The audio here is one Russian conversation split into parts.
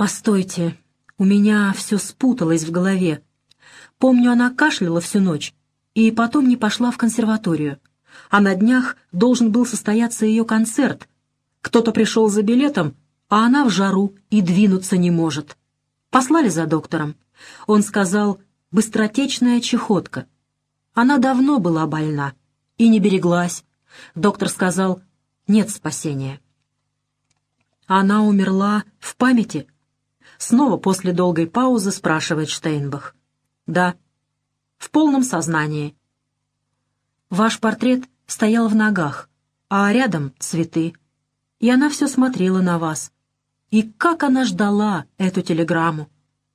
Постойте, у меня все спуталось в голове. Помню, она кашляла всю ночь и потом не пошла в консерваторию. А на днях должен был состояться ее концерт. Кто-то пришел за билетом, а она в жару и двинуться не может. Послали за доктором. Он сказал: быстротечная чахотка. Она давно была больна и не береглась. Доктор сказал: нет спасения. Она умерла в памяти? Снова после долгой паузы спрашивает Штейнбах. Да, в полном сознании. Ваш портрет стоял в ногах, а рядом цветы. И она все смотрела на вас. И как она ждала эту телеграмму.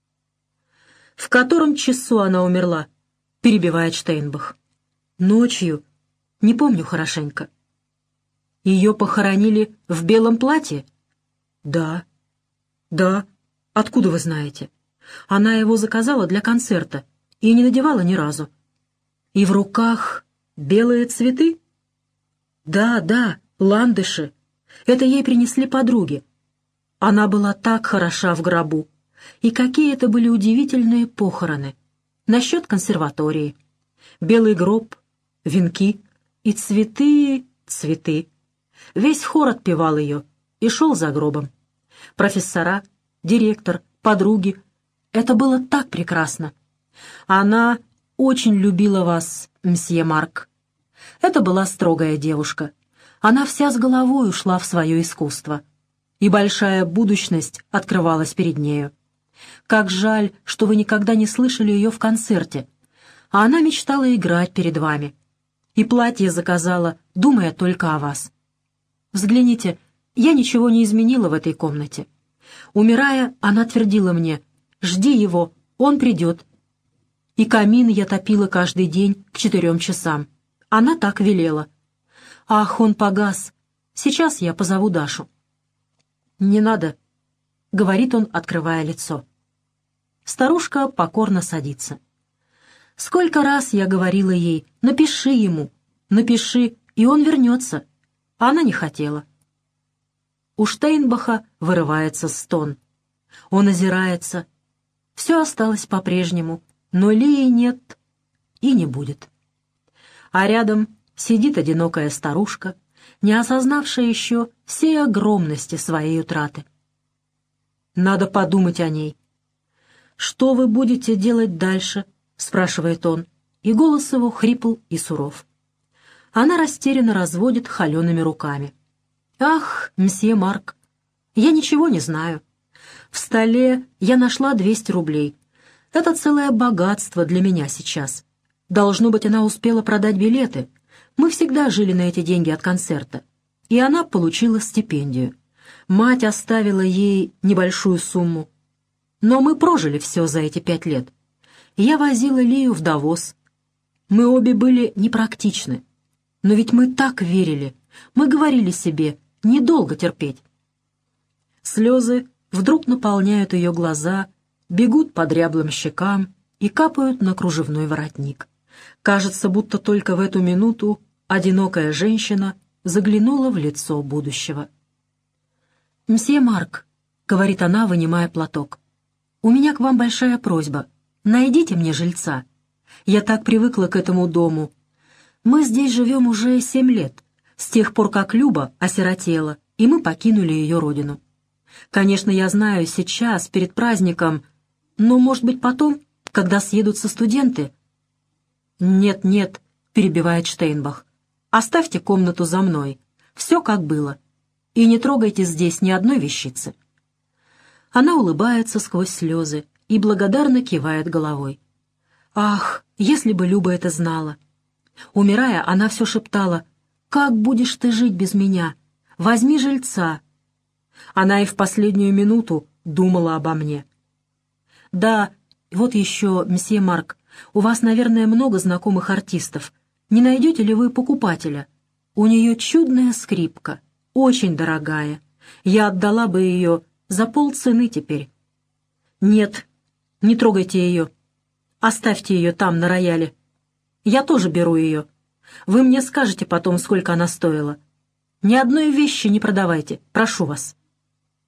«В котором часу она умерла?» — перебивает Штейнбах. «Ночью. Не помню хорошенько». «Ее похоронили в белом платье?» «Да». «Да. Откуда вы знаете?» «Она его заказала для концерта и не надевала ни разу». «И в руках белые цветы?» «Да, да, ландыши. Это ей принесли подруги. Она была так хороша в гробу. И какие это были удивительные похороны. Насчет консерватории. Белый гроб, венки и цветы, цветы. Весь хор отпевал ее и шел за гробом. Профессора, директор, подруги. Это было так прекрасно. Она очень любила вас, мсье Марк. Это была строгая девушка. Она вся с головой ушла в свое искусство. И большая будущность открывалась перед нею. Как жаль, что вы никогда не слышали ее в концерте. А она мечтала играть перед вами. И платье заказала, думая только о вас. Взгляните, я ничего не изменила в этой комнате. Умирая, она твердила мне: «Жди его, он придет». И камин я топила каждый день к 4 часам. Она так велела. Ах, он погас. Сейчас я позову Дашу. «Не надо», — говорит он, открывая лицо. Старушка покорно садится. Сколько раз я говорила ей: напиши ему, напиши, и он вернется. А она не хотела. У Штейнбаха вырывается стон. Он озирается. Все осталось по-прежнему, но Лии нет и не будет. А рядом сидит одинокая старушка, не осознавшая еще всей огромности своей утраты. Надо подумать о ней. «Что вы будете делать дальше?» — спрашивает он, и голос его хрипл и суров. Она растерянно разводит холеными руками. «Ах, мсье Марк, я ничего не знаю. В столе я нашла 200 рублей. Это целое богатство для меня сейчас. Должно быть, она успела продать билеты. Мы всегда жили на эти деньги от концерта. И она получила стипендию. Мать оставила ей небольшую сумму. Но мы прожили все за эти 5 лет. Я возила Лию в Давос. Мы обе были непрактичны. Но ведь мы так верили. Мы говорили себе: недолго терпеть». Слезы вдруг наполняют ее глаза, бегут по дряблым щекам и капают на кружевной воротник. Кажется, будто только в эту минуту одинокая женщина заглянула в лицо будущего. «Мсье Марк», — говорит она, вынимая платок, — «у меня к вам большая просьба. Найдите мне жильца. Я так привыкла к этому дому. Мы здесь живем уже 7 лет, с тех пор, как Люба осиротела, и мы покинули ее родину. Конечно, я знаю, сейчас, перед праздником, но, может быть, потом, когда съедутся студенты...» «Нет, нет», — перебивает Штейнбах, — «оставьте комнату за мной. Все как было. И не трогайте здесь ни одной вещицы». Она улыбается сквозь слезы и благодарно кивает головой. Ах, если бы Люба это знала! Умирая, она все шептала: «Как будешь ты жить без меня? Возьми жильца». Она и в последнюю минуту думала обо мне. «Да, вот еще, месье Марк, у вас, наверное, много знакомых артистов. Не найдете ли вы покупателя? У нее чудная скрипка, очень дорогая. Я отдала бы ее за полцены теперь». «Нет, не трогайте ее. Оставьте ее там, на рояле. Я тоже беру ее. Вы мне скажете потом, сколько она стоила. Ни одной вещи не продавайте, прошу вас».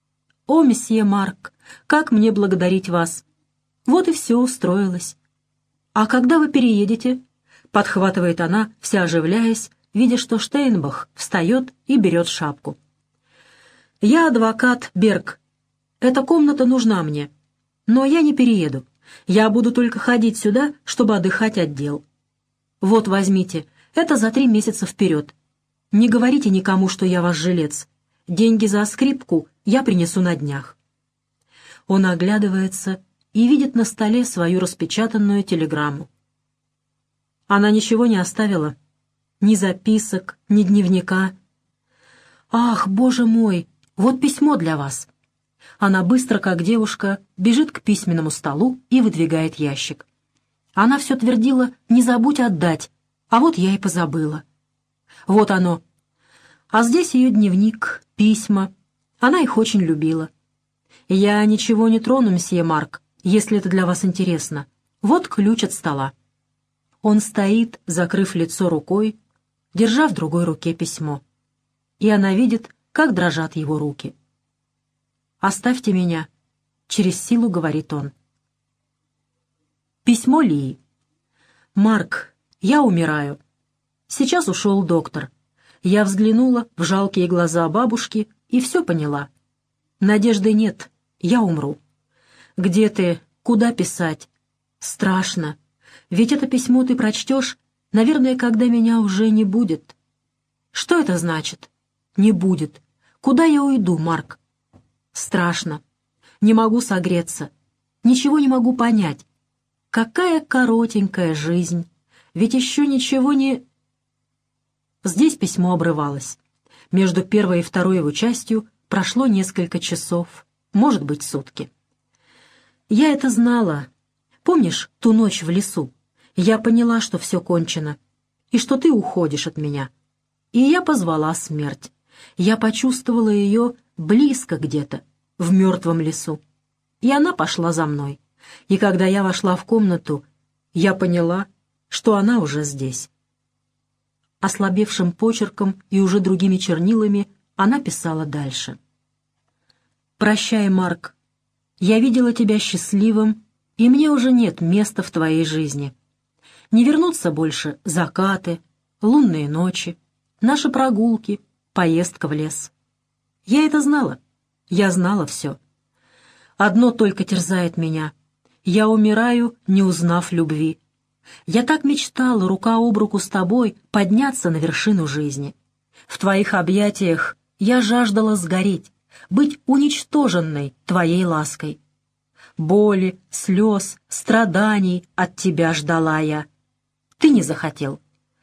«О, месье Марк, как мне благодарить вас!» Вот и все устроилось. «А когда вы переедете?» — подхватывает она, вся оживляясь, видя, что Штейнбах встает и берет шапку. «Я адвокат Берг. Эта комната нужна мне. Но я не перееду. Я буду только ходить сюда, чтобы отдыхать от дел. Вот, возьмите, это за 3 месяца вперед. Не говорите никому, что я ваш жилец. Деньги за скрипку я принесу на днях». Он оглядывается и видит на столе свою распечатанную телеграмму. Она ничего не оставила. Ни записок, ни дневника. «Ах, боже мой, вот письмо для вас». Она быстро, как девушка, бежит к письменному столу и выдвигает ящик. Она все твердила: «Не забудь отдать», а вот я и позабыла. Вот оно. А здесь ее дневник, письма. Она их очень любила. «Я ничего не трону, мсье Марк, если это для вас интересно. Вот ключ от стола». Он стоит, закрыв лицо рукой, держа в другой руке письмо. И она видит, как дрожат его руки. «Оставьте меня», — через силу говорит он. Письмо Лии. «Марк, я умираю. Сейчас ушел доктор. Я взглянула в жалкие глаза бабушки и все поняла. Надежды нет, я умру. Где ты? Куда писать? Страшно. Ведь это письмо ты прочтешь, наверное, когда меня уже не будет. Что это значит? Не будет. Куда я уйду, Марк? Страшно. Не могу согреться. Ничего не могу понять. Какая коротенькая жизнь. Ведь еще ничего не...» Здесь письмо обрывалось. Между первой и второй его частью прошло несколько часов, может быть, сутки. «Я это знала. Помнишь ту ночь в лесу? Я поняла, что все кончено, и что ты уходишь от меня. И я позвала смерть. Я почувствовала ее близко где-то, в мертвом лесу. И она пошла за мной. И когда я вошла в комнату, я поняла, что она уже здесь». Ослабевшим почерком и уже другими чернилами она писала дальше. «Прощай, Марк. Я видела тебя счастливым, и мне уже нет места в твоей жизни. Не вернутся больше закаты, лунные ночи, наши прогулки, поездка в лес. Я это знала. Я знала все. Одно только терзает меня. Я умираю, не узнав любви. Я так мечтала рука об руку с тобой подняться на вершину жизни. В твоих объятиях я жаждала сгореть, быть уничтоженной твоей лаской. Боли, слез, страданий от тебя ждала я. Ты не захотел.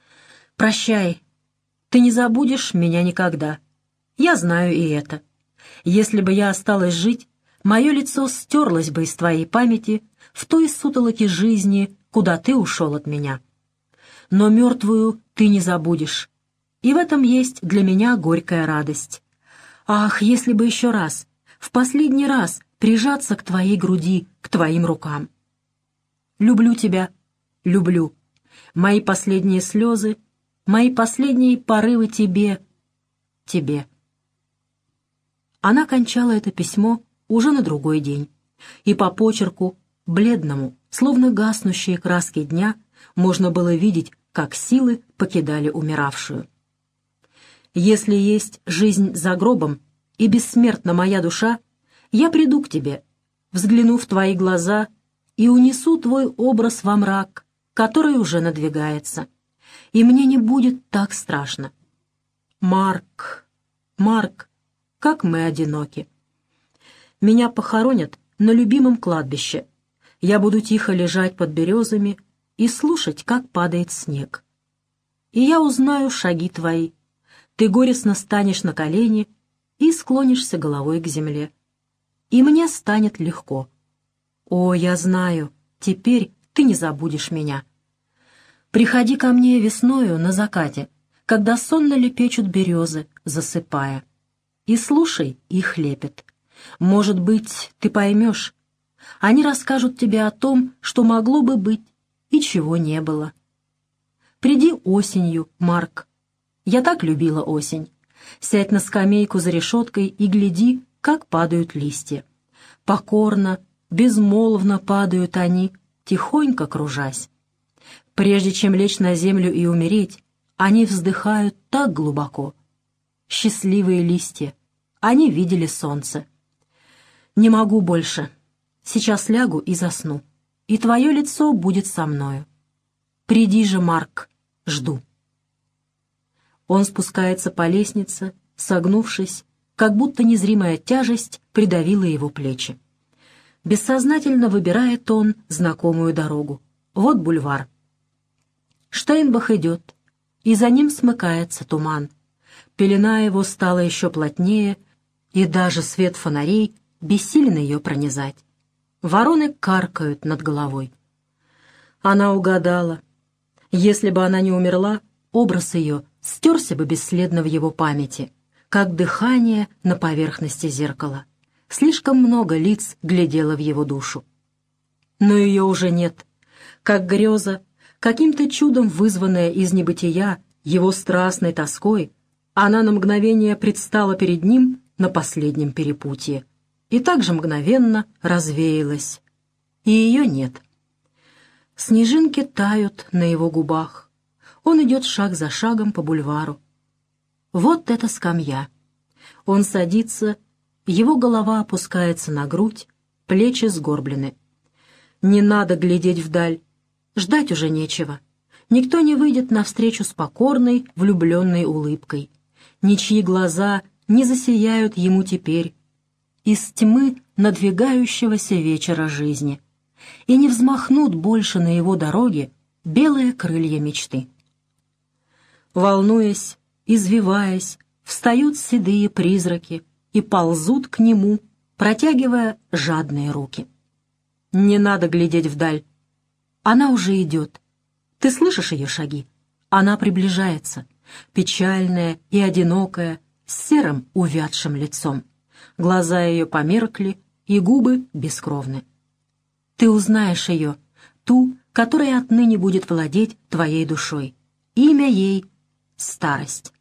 Прощай, ты не забудешь меня никогда. Я знаю и это. Если бы я осталась жить, мое лицо стерлось бы из твоей памяти в той сутолоке жизни, куда ты ушел от меня. Но мертвую ты не забудешь, и в этом есть для меня горькая радость. Ах, если бы еще раз, в последний раз прижаться к твоей груди, к твоим рукам. Люблю тебя, люблю. Мои последние слезы, мои последние порывы тебе, тебе». Она кончала это письмо уже на другой день, и по почерку, бледному, словно гаснущие краски дня, можно было видеть, как силы покидали умиравшую. «Если есть жизнь за гробом и бессмертна моя душа, я приду к тебе, взгляну в твои глаза и унесу твой образ во мрак, который уже надвигается, и мне не будет так страшно. Марк, Марк, как мы одиноки. Меня похоронят на любимом кладбище. Я буду тихо лежать под березами и слушать, как падает снег. И я узнаю шаги твои. Ты горестно станешь на колени и склонишься головой к земле. И мне станет легко. О, я знаю, теперь ты не забудешь меня. Приходи ко мне весною на закате, когда сонно лепечут березы, засыпая, и слушай их лепет. Может быть, ты поймешь. Они расскажут тебе о том, что могло бы быть и чего не было. Приди осенью, Марк. Я так любила осень. Сядь на скамейку за решеткой и гляди, как падают листья. Покорно, безмолвно падают они, тихонько кружась. Прежде чем лечь на землю и умереть, они вздыхают так глубоко. Счастливые листья, они видели солнце. Не могу больше. Сейчас лягу и засну, и твое лицо будет со мною. Приди же, Марк, жду. Он спускается по лестнице, согнувшись, как будто незримая тяжесть придавила его плечи. Бессознательно выбирает он знакомую дорогу. Вот бульвар. Штейнбах идет, и за ним смыкается туман. Пелена его стала еще плотнее, и даже свет фонарей бессилен ее пронизать. Вороны каркают над головой. Она угадала. Если бы она не умерла, образ ее стерся бы бесследно в его памяти, как дыхание на поверхности зеркала. Слишком много лиц глядело в его душу. Но ее уже нет. Как греза, каким-то чудом вызванная из небытия его страстной тоской, она на мгновение предстала перед ним на последнем перепутье и также мгновенно развеялась. И ее нет. Снежинки тают на его губах. Он идет шаг за шагом по бульвару. Вот эта скамья. Он садится, его голова опускается на грудь, плечи сгорблены. Не надо глядеть вдаль, ждать уже нечего. Никто не выйдет навстречу с покорной, влюбленной улыбкой. Ничьи глаза не засияют ему теперь из тьмы надвигающегося вечера жизни, и не взмахнут больше на его дороге белые крылья мечты. Волнуясь, извиваясь, встают седые призраки и ползут к нему, протягивая жадные руки. Не надо глядеть вдаль. Она уже идет. Ты слышишь ее шаги? Она приближается, печальная и одинокая, с серым увядшим лицом. Глаза ее померкли, и губы бескровны. Ты узнаешь ее, ту, которая отныне будет владеть твоей душой. Имя ей — старость.